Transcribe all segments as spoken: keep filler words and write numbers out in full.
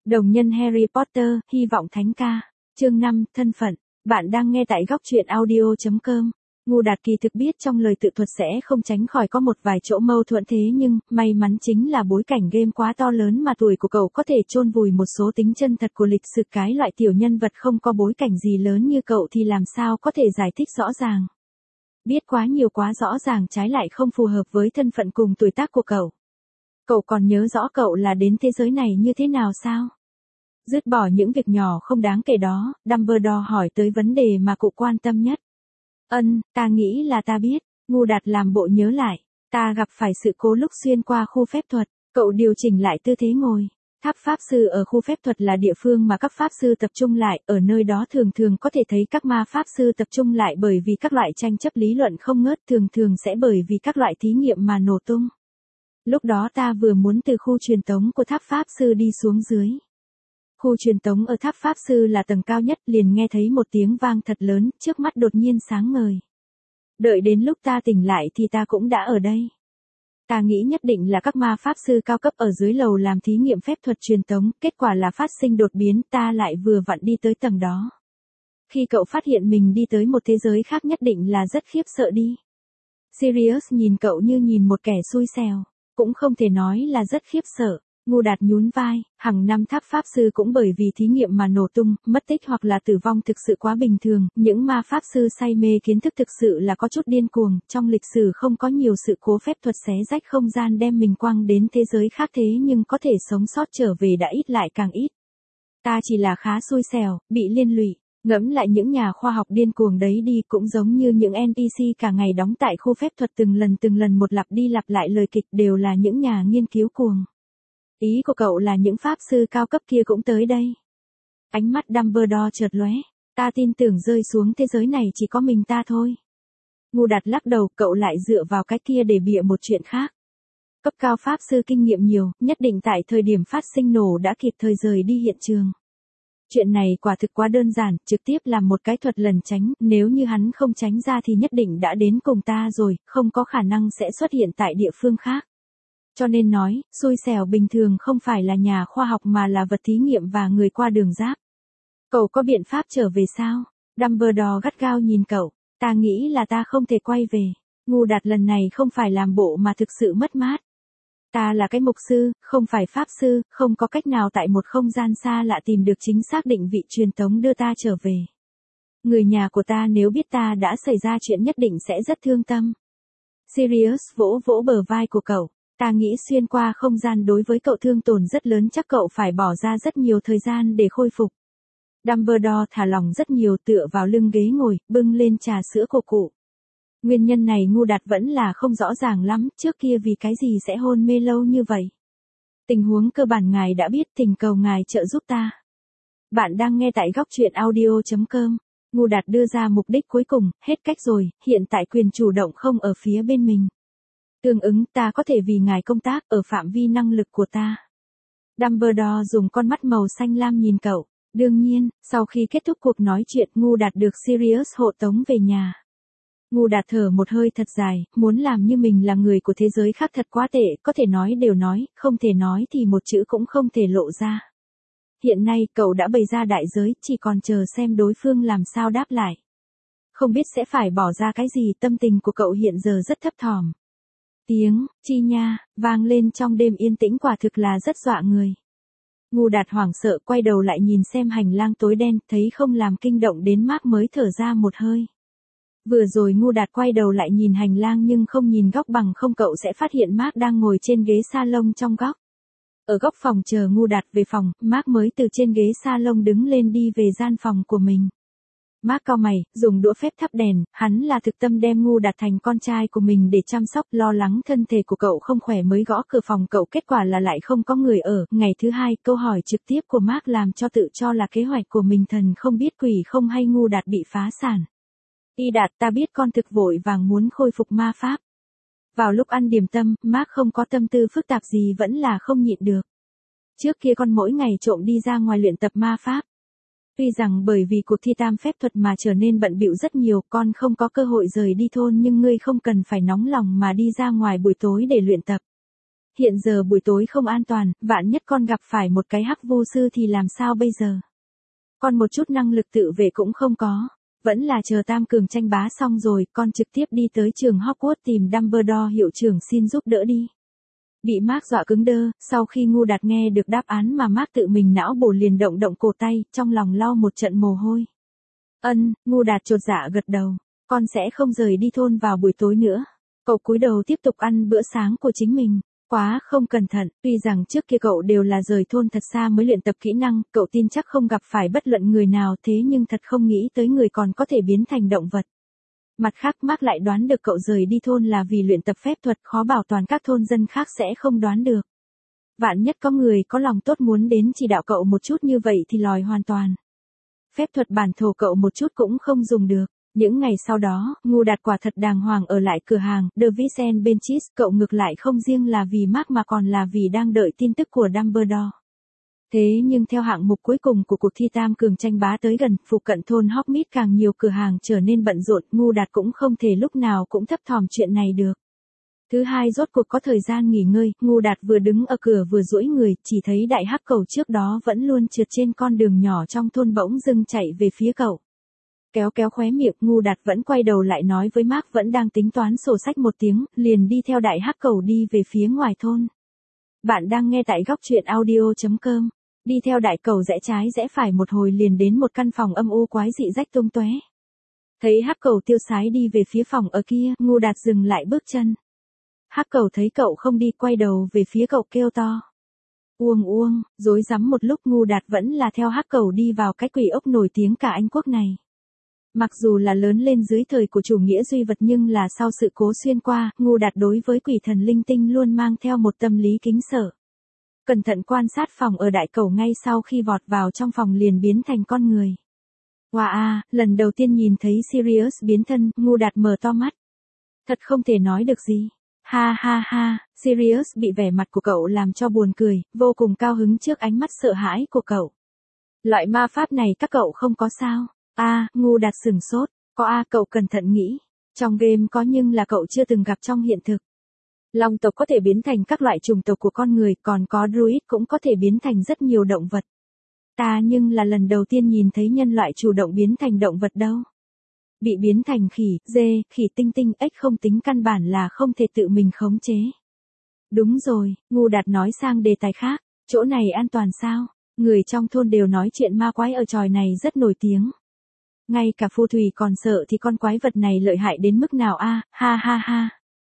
Đồng nhân Harry Potter, hy vọng thánh ca. Chương năm, thân phận. Bạn đang nghe tại góc truyện audio chấm com. Ngu Đạt kỳ thực biết trong lời tự thuật sẽ không tránh khỏi có một vài chỗ mâu thuẫn, thế nhưng, may mắn chính là bối cảnh game quá to lớn mà tuổi của cậu có thể chôn vùi một số tính chân thật của lịch sử. Cái loại tiểu nhân vật không có bối cảnh gì lớn như cậu thì làm sao có thể giải thích rõ ràng. Biết quá nhiều quá rõ ràng trái lại không phù hợp với thân phận cùng tuổi tác của cậu. Cậu còn nhớ rõ cậu là đến thế giới này như thế nào sao? Dứt bỏ những việc nhỏ không đáng kể đó, Dumbledore hỏi tới vấn đề mà cậu quan tâm nhất. Ân, ta nghĩ là ta biết. Ngu Đạt làm bộ nhớ lại. Ta gặp phải sự cố lúc xuyên qua khu phép thuật. Cậu điều chỉnh lại tư thế ngồi. Tháp pháp sư ở khu phép thuật là địa phương mà các pháp sư tập trung lại, ở nơi đó thường thường có thể thấy các ma pháp sư tập trung lại bởi vì các loại tranh chấp lý luận không ngớt, thường thường sẽ bởi vì các loại thí nghiệm mà nổ tung. Lúc đó ta vừa muốn từ khu truyền tống của tháp pháp sư đi xuống dưới. Khu truyền tống ở tháp pháp sư là tầng cao nhất, liền nghe thấy một tiếng vang thật lớn, trước mắt đột nhiên sáng ngời. Đợi đến lúc ta tỉnh lại thì ta cũng đã ở đây. Ta nghĩ nhất định là các ma pháp sư cao cấp ở dưới lầu làm thí nghiệm phép thuật truyền tống, kết quả là phát sinh đột biến, ta lại vừa vặn đi tới tầng đó. Khi cậu phát hiện mình đi tới một thế giới khác nhất định là rất khiếp sợ đi. Sirius nhìn cậu như nhìn một kẻ xui xẻo, cũng không thể nói là rất khiếp sợ. Ngu Đạt nhún vai, hàng năm tháp pháp sư cũng bởi vì thí nghiệm mà nổ tung, mất tích hoặc là tử vong thực sự quá bình thường, những ma pháp sư say mê kiến thức thực sự là có chút điên cuồng, trong lịch sử không có nhiều sự cố phép thuật xé rách không gian đem mình quăng đến thế giới khác, thế nhưng có thể sống sót trở về đã ít lại càng ít. Ta chỉ là khá xui xẻo, bị liên lụy. Ngẫm lại những nhà khoa học điên cuồng đấy đi, cũng giống như những en pê xê cả ngày đóng tại khu phép thuật từng lần từng lần một lặp đi lặp lại lời kịch, đều là những nhà nghiên cứu cuồng. Ý của cậu là những pháp sư cao cấp kia cũng tới đây. Ánh mắt Dumbledore chợt lóe. Ta tin tưởng rơi xuống thế giới này chỉ có mình ta thôi. Ngu Đạt lắc đầu, cậu lại dựa vào cái kia để bịa một chuyện khác. Cấp cao pháp sư kinh nghiệm nhiều, nhất định tại thời điểm phát sinh nổ đã kịp thời rời đi hiện trường. Chuyện này quả thực quá đơn giản, trực tiếp làm một cái thuật lẩn tránh, nếu như hắn không tránh ra thì nhất định đã đến cùng ta rồi, không có khả năng sẽ xuất hiện tại địa phương khác. Cho nên nói, xui xẻo bình thường không phải là nhà khoa học mà là vật thí nghiệm và người qua đường giáp. Cậu có biện pháp trở về sao? Dumbledore gắt gao nhìn cậu. Ta nghĩ là ta không thể quay về. Ngu Đạt lần này không phải làm bộ mà thực sự mất mát. Ta là cái mục sư, không phải pháp sư, không có cách nào tại một không gian xa lạ tìm được chính xác định vị truyền tống đưa ta trở về. Người nhà của ta nếu biết ta đã xảy ra chuyện nhất định sẽ rất thương tâm. Sirius vỗ vỗ bờ vai của cậu. Ta nghĩ xuyên qua không gian đối với cậu thương tổn rất lớn, chắc cậu phải bỏ ra rất nhiều thời gian để khôi phục. Dumbledore thả lỏng rất nhiều, tựa vào lưng ghế ngồi, bưng lên trà sữa của cụ. Nguyên nhân này Ngu Đạt vẫn là không rõ ràng lắm, trước kia vì cái gì sẽ hôn mê lâu như vậy. Tình huống cơ bản ngài đã biết, thỉnh cầu ngài trợ giúp ta. Bạn đang nghe tại góc truyện audio chấm com. Ngu Đạt đưa ra mục đích cuối cùng, hết cách rồi, hiện tại quyền chủ động không ở phía bên mình. Tương ứng ta có thể vì ngài công tác ở phạm vi năng lực của ta. Dumbledore dùng con mắt màu xanh lam nhìn cậu. Đương nhiên, sau khi kết thúc cuộc nói chuyện, Ngu Đạt được Sirius hộ tống về nhà. Ngu Đạt thở một hơi thật dài, muốn làm như mình là người của thế giới khác thật quá tệ, có thể nói đều nói, không thể nói thì một chữ cũng không thể lộ ra. Hiện nay cậu đã bày ra đại giới, chỉ còn chờ xem đối phương làm sao đáp lại. Không biết sẽ phải bỏ ra cái gì, tâm tình của cậu hiện giờ rất thấp thỏm. Tiếng, chi nha, vang lên trong đêm yên tĩnh, quả thực là rất dọa người. Ngu Đạt hoảng sợ quay đầu lại nhìn xem hành lang tối đen, thấy không làm kinh động đến Mark mới thở ra một hơi. Vừa rồi Ngu Đạt quay đầu lại nhìn hành lang nhưng không nhìn góc, bằng không cậu sẽ phát hiện Mark đang ngồi trên ghế salon trong góc. Ở góc phòng chờ Ngu Đạt về phòng, Mark mới từ trên ghế salon đứng lên đi về gian phòng của mình. Mark cau mày, dùng đũa phép thắp đèn, hắn là thực tâm đem Ngu Đạt thành con trai của mình để chăm sóc, lo lắng thân thể của cậu không khỏe mới gõ cửa phòng cậu, kết quả là lại không có người ở. Ngày thứ hai, câu hỏi trực tiếp của Mark làm cho tự cho là kế hoạch của mình thần không biết quỷ không hay Ngu Đạt bị phá sản. Y Đạt, ta biết con thực vội vàng muốn khôi phục ma pháp. Vào lúc ăn điểm tâm, Mark không có tâm tư phức tạp gì, vẫn là không nhịn được. Trước kia con mỗi ngày trộm đi ra ngoài luyện tập ma pháp. Tuy rằng bởi vì cuộc thi tam phép thuật mà trở nên bận bịu rất nhiều, con không có cơ hội rời đi thôn, nhưng ngươi không cần phải nóng lòng mà đi ra ngoài buổi tối để luyện tập. hiện giờ buổi tối không an toàn, vạn nhất con gặp phải một cái hắc vu sư thì làm sao bây giờ? Con một chút năng lực tự vệ cũng không có. Vẫn là chờ tam cường tranh bá xong rồi, con trực tiếp đi tới trường Hogwarts tìm Dumbledore hiệu trưởng xin giúp đỡ đi. Bị Mark dọa cứng đơ, sau khi Ngu Đạt nghe được đáp án mà Mark tự mình não bổ liền động động cổ tay, trong lòng lau một trận mồ hôi. Ân, Ngu Đạt chột dạ gật đầu, con sẽ không rời đi thôn vào buổi tối nữa. Cậu cúi đầu tiếp tục ăn bữa sáng của chính mình. Quá không cẩn thận, tuy rằng trước kia cậu đều là rời thôn thật xa mới luyện tập kỹ năng, cậu tin chắc không gặp phải bất luận người nào thế nhưng thật không nghĩ tới người còn có thể biến thành động vật. Mặt khác Mark lại đoán được cậu rời đi thôn là vì luyện tập phép thuật, khó bảo toàn các thôn dân khác sẽ không đoán được. Vạn nhất có người có lòng tốt muốn đến chỉ đạo cậu một chút như vậy thì lòi hoàn toàn. Phép thuật bản thổ cậu một chút cũng không dùng được. Những ngày sau đó, Ngu Đạt quả thật đàng hoàng ở lại cửa hàng, The Vincent Benchis, cậu ngược lại không riêng là vì Mark mà còn là vì đang đợi tin tức của Dumbledore. Thế nhưng theo hạng mục cuối cùng của cuộc thi tam cường tranh bá tới gần, phụ cận thôn Hogsmeade càng nhiều cửa hàng trở nên bận rộn, Ngu Đạt cũng không thể lúc nào cũng thấp thỏm chuyện này được. Thứ hai rốt cuộc có thời gian nghỉ ngơi, Ngu Đạt vừa đứng ở cửa vừa duỗi người, chỉ thấy đại hắc cầu trước đó vẫn luôn trượt trên con đường nhỏ trong thôn bỗng dưng chạy về phía cậu. Kéo kéo khóe miệng, Ngu Đạt vẫn quay đầu lại nói với Mark vẫn đang tính toán sổ sách một tiếng, liền đi theo đại hắc cầu đi về phía ngoài thôn. Bạn đang nghe tại góc truyện audio chấm com. Đi theo đại cầu rẽ trái rẽ phải một hồi liền đến một căn phòng âm u quái dị rách tung tóe. Thấy hắc cầu tiêu sái đi về phía phòng ở kia, Ngu Đạt dừng lại bước chân. Hắc cầu thấy cậu không đi quay đầu về phía cậu kêu to. Uông uông, rối rắm một lúc Ngu Đạt vẫn là theo hắc cầu đi vào cái quỷ ốc nổi tiếng cả Anh quốc này. Mặc dù là lớn lên dưới thời của chủ nghĩa duy vật nhưng là sau sự cố xuyên qua, Ngu Đạt đối với quỷ thần linh tinh luôn mang theo một tâm lý kính sợ. Cẩn thận quan sát phòng ở đại cầu ngay sau khi vọt vào trong phòng liền biến thành con người. Wow à, lần đầu tiên nhìn thấy Sirius biến thân, Ngu Đạt mở to mắt. Thật không thể nói được gì. Ha ha ha, Sirius bị vẻ mặt của cậu làm cho buồn cười, vô cùng cao hứng trước ánh mắt sợ hãi của cậu. Loại ma pháp này các cậu không có sao? A, à, Ngu Đạt sửng sốt, có a à, cậu cẩn thận nghĩ. Trong game có nhưng là cậu chưa từng gặp trong hiện thực. Long tộc có thể biến thành các loại chủng tộc của con người, còn có druid cũng có thể biến thành rất nhiều động vật. Ta nhưng là lần đầu tiên nhìn thấy nhân loại chủ động biến thành động vật đâu. Bị biến thành khỉ, dê, khỉ tinh tinh, ếch không tính căn bản là không thể tự mình khống chế. Đúng rồi, Ngu Đạt nói sang đề tài khác, chỗ này an toàn sao? Người trong thôn đều nói chuyện ma quái ở tròi này rất nổi tiếng. Ngay cả phù thủy còn sợ thì con quái vật này lợi hại đến mức nào a, ha ha ha.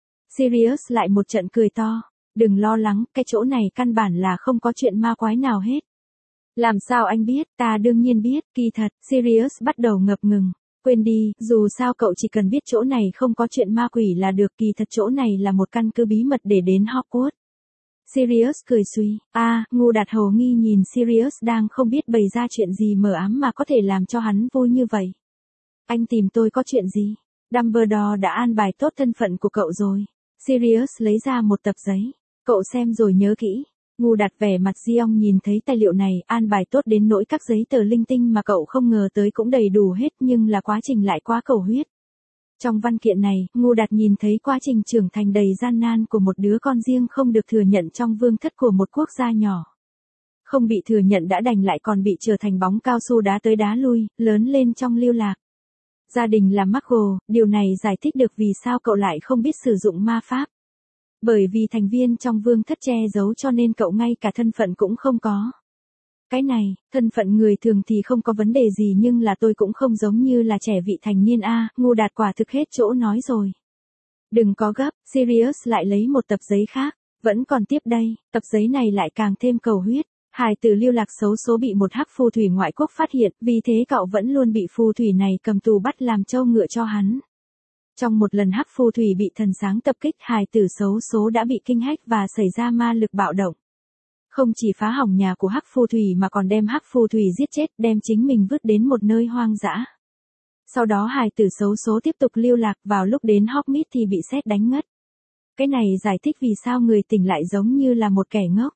Sirius lại một trận cười to, đừng lo lắng, cái chỗ này căn bản là không có chuyện ma quái nào hết. Làm sao anh biết, ta đương nhiên biết, kỳ thật, Sirius bắt đầu ngập ngừng. Quên đi, dù sao cậu chỉ cần biết chỗ này không có chuyện ma quỷ là được, kỳ thật chỗ này là một căn cứ bí mật để đến Hogwarts. Sirius cười suy, a, à, Ngu Đạt hầu nghi nhìn Sirius đang không biết bày ra chuyện gì mờ ám mà có thể làm cho hắn vui như vậy. Anh tìm tôi có chuyện gì? Dumbledore đã an bài tốt thân phận của cậu rồi. Sirius lấy ra một tập giấy. Cậu xem rồi nhớ kỹ. Ngu Đạt vẻ mặt Giong nhìn thấy tài liệu này, an bài tốt đến nỗi các giấy tờ linh tinh mà cậu không ngờ tới cũng đầy đủ hết nhưng là quá trình lại quá cầu huyết. Trong văn kiện này, Ngu Đạt nhìn thấy quá trình trưởng thành đầy gian nan của một đứa con riêng không được thừa nhận trong vương thất của một quốc gia nhỏ. Không bị thừa nhận đã đành lại còn bị trở thành bóng cao su đá tới đá lui, lớn lên trong lưu lạc. Gia đình là Muggle, điều này giải thích được vì sao cậu lại không biết sử dụng ma pháp. Bởi vì thành viên trong vương thất che giấu cho nên cậu ngay cả thân phận cũng không có. Cái này, thân phận người thường thì không có vấn đề gì nhưng là tôi cũng không giống như là trẻ vị thành niên a, à, Ngu Đạt quả thực hết chỗ nói rồi. Đừng có gấp, Sirius lại lấy một tập giấy khác, vẫn còn tiếp đây, tập giấy này lại càng thêm cầu huyết. Hài tử lưu lạc xấu số bị một hắc phù thủy ngoại quốc phát hiện, vì thế cậu vẫn luôn bị phù thủy này cầm tù bắt làm trâu ngựa cho hắn. Trong một lần hắc phù thủy bị thần sáng tập kích, hài tử xấu số đã bị kinh hách và xảy ra ma lực bạo động. Không chỉ phá hỏng nhà của hắc phù thủy mà còn đem hắc phù thủy giết chết, đem chính mình vứt đến một nơi hoang dã. Sau đó hài tử xấu số tiếp tục lưu lạc, vào lúc đến Hogsmeade thì bị sét đánh ngất. Cái này giải thích vì sao người tỉnh lại giống như là một kẻ ngốc.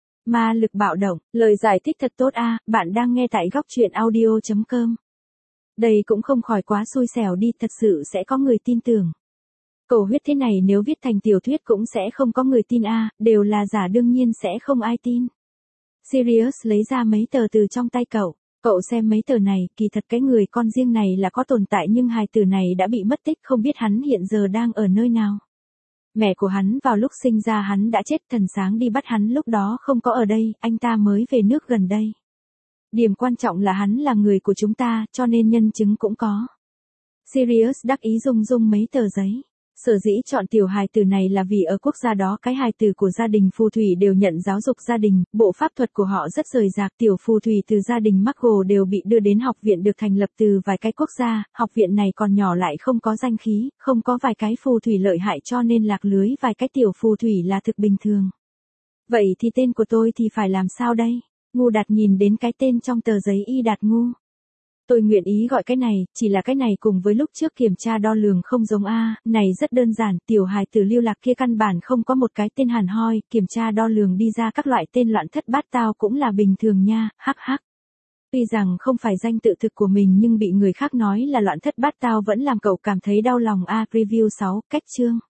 Ma lực bạo động, lời giải thích thật tốt a, à, bạn đang nghe tại góc truyện audio chấm com. Đây cũng không khỏi quá xui xẻo đi, thật sự sẽ có người tin tưởng. Cầu huyết thế này nếu viết thành tiểu thuyết cũng sẽ không có người tin a, đều là giả đương nhiên sẽ không ai tin. Sirius lấy ra mấy tờ từ trong tay cậu. Cậu xem mấy tờ này, kỳ thật cái người con riêng này là có tồn tại nhưng hài tử này đã bị mất tích, không biết hắn hiện giờ đang ở nơi nào. Mẹ của hắn vào lúc sinh ra hắn đã chết, thần sáng đi bắt hắn lúc đó không có ở đây, anh ta mới về nước gần đây. Điểm quan trọng là hắn là người của chúng ta, cho nên nhân chứng cũng có. Sirius đắc ý rung rung mấy tờ giấy. Sở dĩ chọn tiểu hài tử này là vì ở quốc gia đó cái hài tử của gia đình phù thủy đều nhận giáo dục gia đình, bộ pháp thuật của họ rất rời rạc, tiểu phù thủy từ gia đình Muggle đều bị đưa đến học viện được thành lập từ vài cái quốc gia, học viện này còn nhỏ lại không có danh khí, không có vài cái phù thủy lợi hại cho nên lạc lưới vài cái tiểu phù thủy là thực bình thường. Vậy thì tên của tôi thì phải làm sao đây? Ngu Đạt nhìn đến cái tên trong tờ giấy Y Đạt Ngu. Tôi nguyện ý gọi cái này, chỉ là cái này cùng với lúc trước kiểm tra đo lường không giống a, này rất đơn giản, tiểu hài tử lưu lạc kia căn bản không có một cái tên hẳn hoi, kiểm tra đo lường đi ra các loại tên loạn thất bát tao cũng là bình thường nha, hắc hắc. Tuy rằng không phải danh tự thực của mình nhưng bị người khác nói là loạn thất bát tao vẫn làm cậu cảm thấy đau lòng a. Review sáu, cách chương.